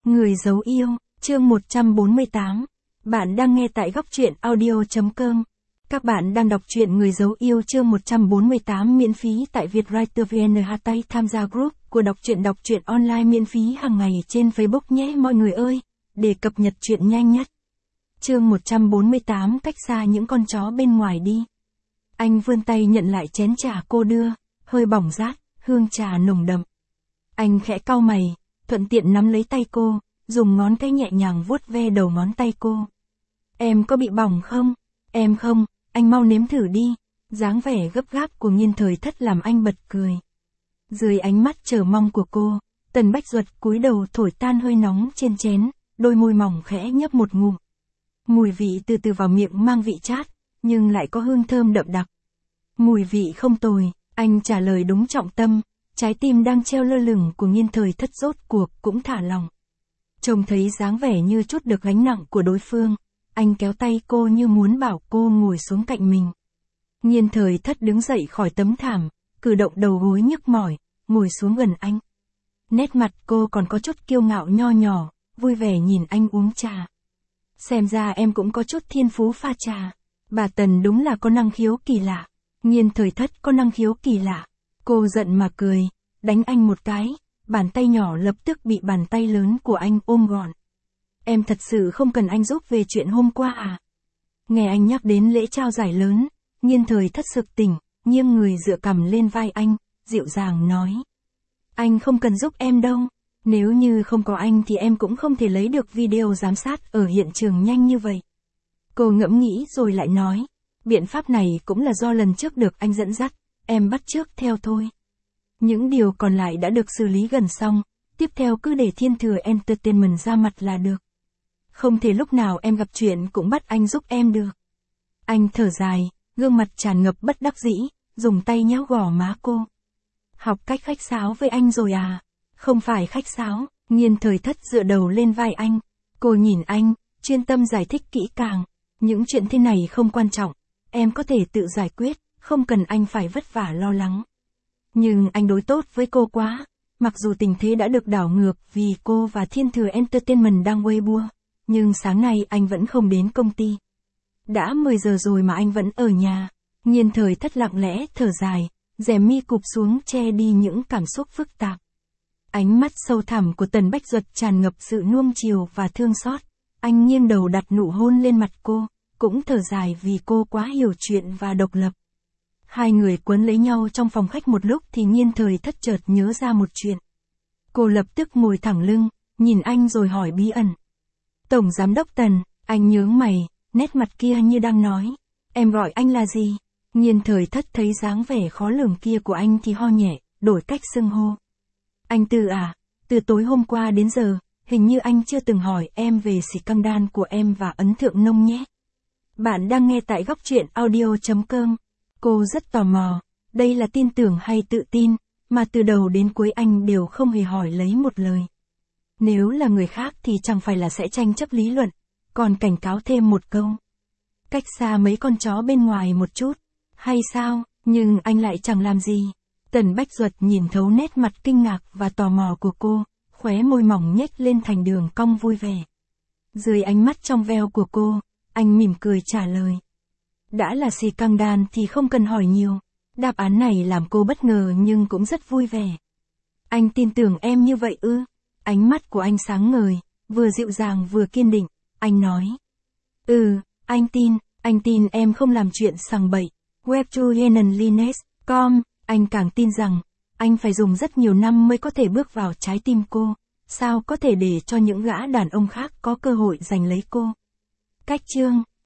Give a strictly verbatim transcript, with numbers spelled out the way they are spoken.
Người giấu yêu, chương một trăm bốn mươi tám. Bạn đang nghe tại góc truyện audio chấm com. Các bạn đang đọc truyện Người giấu yêu chương một trăm bốn mươi tám miễn phí tại Vietwriter vê en. Hashtag tham gia group của đọc truyện đọc truyện online miễn phí hàng ngày trên Facebook nhé mọi người ơi, để cập nhật truyện nhanh nhất. Chương một trăm bốn mươi tám cách xa những con chó bên ngoài đi. Anh vươn tay nhận lại chén trà cô đưa, hơi bỏng rát, hương trà nồng đậm. Anh khẽ cau mày, thuận tiện nắm lấy tay cô, dùng ngón cái nhẹ nhàng vuốt ve đầu ngón tay cô. Em có bị bỏng không? Em không, anh mau nếm thử đi. Dáng vẻ gấp gáp của Nghiên Thời Thất làm anh bật cười. Dưới ánh mắt chờ mong của cô, Tần Bách Duật cúi đầu thổi tan hơi nóng trên chén, đôi môi mỏng khẽ nhấp một ngụm. Mùi vị từ từ vào miệng mang vị chát, nhưng lại có hương thơm đậm đặc. Mùi vị không tồi, anh trả lời đúng trọng tâm. Trái tim đang treo lơ lửng của Nghiên Thời Thất rốt cuộc cũng thả lỏng. Trông thấy dáng vẻ như chút được gánh nặng của đối phương, anh kéo tay cô như muốn bảo cô ngồi xuống cạnh mình. Nghiên Thời Thất đứng dậy khỏi tấm thảm, cử động đầu gối nhức mỏi, ngồi xuống gần anh. Nét mặt cô còn có chút kiêu ngạo nho nhỏ, vui vẻ nhìn anh uống trà. Xem ra em cũng có chút thiên phú pha trà. Bà Tần đúng là có năng khiếu kỳ lạ. Nghiên Thời Thất có năng khiếu kỳ lạ. Cô giận mà cười, đánh anh một cái, bàn tay nhỏ lập tức bị bàn tay lớn của anh ôm gọn. Em thật sự không cần anh giúp về chuyện hôm qua à? Nghe anh nhắc đến lễ trao giải lớn, Nghiên Thời Thất sực tỉnh, nghiêng người dựa cằm lên vai anh, dịu dàng nói. Anh không cần giúp em đâu, nếu như không có anh thì em cũng không thể lấy được video giám sát ở hiện trường nhanh như vậy. Cô ngẫm nghĩ rồi lại nói, biện pháp này cũng là do lần trước được anh dẫn dắt. Em bắt chước theo thôi. Những điều còn lại đã được xử lý gần xong, tiếp theo cứ để Thiên Thừa Entertainment ra mặt là được. Không thể lúc nào em gặp chuyện cũng bắt anh giúp em được. Anh thở dài, gương mặt tràn ngập bất đắc dĩ, dùng tay nhéo gò má cô. Học cách khách sáo với anh rồi à? Không phải khách sáo, Nghiên Thời Thất dựa đầu lên vai anh. Cô nhìn anh, chuyên tâm giải thích kỹ càng. Những chuyện thế này không quan trọng, em có thể tự giải quyết. Không cần anh phải vất vả lo lắng. Nhưng anh đối tốt với cô quá. Mặc dù tình thế đã được đảo ngược vì cô và Thiên Thừa Entertainment đang Weibo, nhưng sáng nay anh vẫn không đến công ty. Đã mười giờ rồi mà anh vẫn ở nhà. Nghiên Thời Thất lặng lẽ thở dài, rèm mi cụp xuống che đi những cảm xúc phức tạp. Ánh mắt sâu thẳm của Tần Bách Duật tràn ngập sự nuông chiều và thương xót. Anh nghiêng đầu đặt nụ hôn lên mặt cô, cũng thở dài vì cô quá hiểu chuyện và độc lập. Hai người quấn lấy nhau trong phòng khách một lúc thì Nghiên Thời Thất chợt nhớ ra một chuyện. Cô lập tức ngồi thẳng lưng, nhìn anh rồi hỏi bí ẩn. Tổng Giám đốc Tần, anh nhướng mày, nét mặt kia như đang nói. Em gọi anh là gì? Nghiên Thời Thất thấy dáng vẻ khó lường kia của anh thì ho nhẹ, đổi cách xưng hô. Anh Từ à, từ tối hôm qua đến giờ, hình như anh chưa từng hỏi em về scandal của em và Ấn Thượng Nông nhé. Bạn đang nghe tại góc truyện audio chấm com. Cô rất tò mò, đây là tin tưởng hay tự tin, mà từ đầu đến cuối anh đều không hề hỏi lấy một lời. Nếu là người khác thì chẳng phải là sẽ tranh chấp lý luận, còn cảnh cáo thêm một câu. Cách xa mấy con chó bên ngoài một chút, hay sao, nhưng anh lại chẳng làm gì. Tần Bách Duật nhìn thấu nét mặt kinh ngạc và tò mò của cô, khóe môi mỏng nhếch lên thành đường cong vui vẻ. Dưới ánh mắt trong veo của cô, anh mỉm cười trả lời. Đã là scandal thì không cần hỏi nhiều. Đáp án này làm cô bất ngờ nhưng cũng rất vui vẻ. Anh tin tưởng em như vậy ư? Ánh mắt của anh sáng ngời, vừa dịu dàng vừa kiên định. Anh nói. Ừ, anh tin, anh tin em không làm chuyện sằng bậy. Web Julian Linus chấm com, anh càng tin rằng, anh phải dùng rất nhiều năm mới có thể bước vào trái tim cô. Sao có thể để cho những gã đàn ông khác có cơ hội giành lấy cô? Cách chương